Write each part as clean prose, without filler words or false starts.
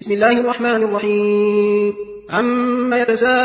بسم الله الرحمن الرحيم. عما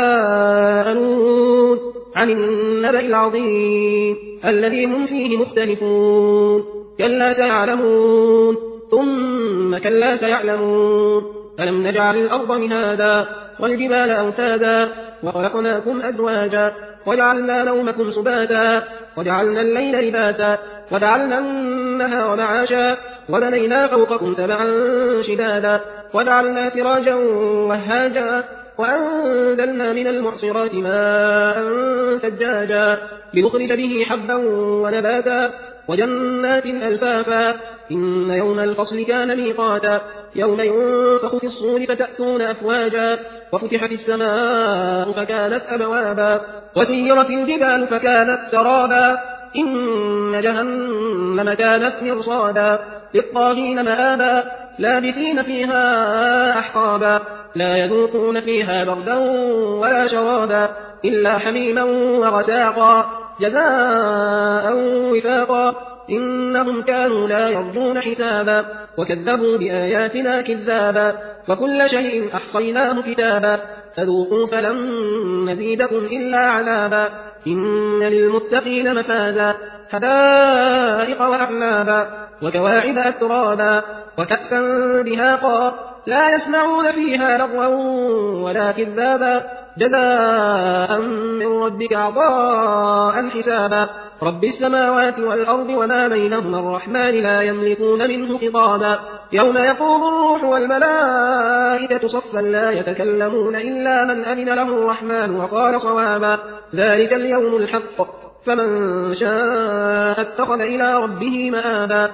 يتساءلون عن النبأ العظيم الذي هم فيه مختلفون. كلا سيعلمون ثم كلا سيعلمون. ألم نجعل الأرض مهادا والجبال أوتادا وخلقناكم أزواجا وجعلنا نومكم سباتا وجعلنا الليل لباسا وجعلنا النهار معاشا وبنينا فوقكم سبعا شدادا وجعلنا سراجا وهاجا وأنزلنا من المعصرات ماء ثجاجا لنخرج به حبا ونباتا وجنات ألفافا. إن يوم الفصل كان ميقاتا يوم ينفخ في الصور فتأتون أفواجا وفتحت السماء فكانت أبوابا وسيرت الجبال فكانت سرابا إن جهنم كانت مرصادا للطاغين مآبا لابثين فيها أحقابا لا يذوقون فيها بردا ولا شرابا إلا حميما وغساقا جزاء وفاقا إنهم كانوا لا يرجون حسابا وكذبوا بآياتنا كذابا وكل شيء أحصيناه كتابا فذوقوا فلن نزيدكم إلا عذابا إن للمتقين مفازا حدائق وأعنابا وكواعب أترابا وكأسا دهاقا لا يسمعون فيها لغوا ولا كذابا جزاء من ربك عطاء حسابا رب السماوات والأرض وما بينهما الرحمن لا يملكون منه خطابا يوم يقوم الروح والملائكة صفا لا يتكلمون إلا من أذن له الرحمن وقال صوابا ذلك اليوم الحق فمن شاء اتخذ إلى ربه مآبا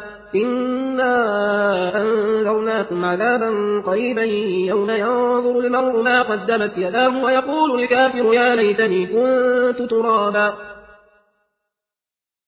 إنا أنذرناكم عذابا قريبا يوم ينظر المرء ما قدمت يداه ويقول الكافر يا ليتني كنت ترابا.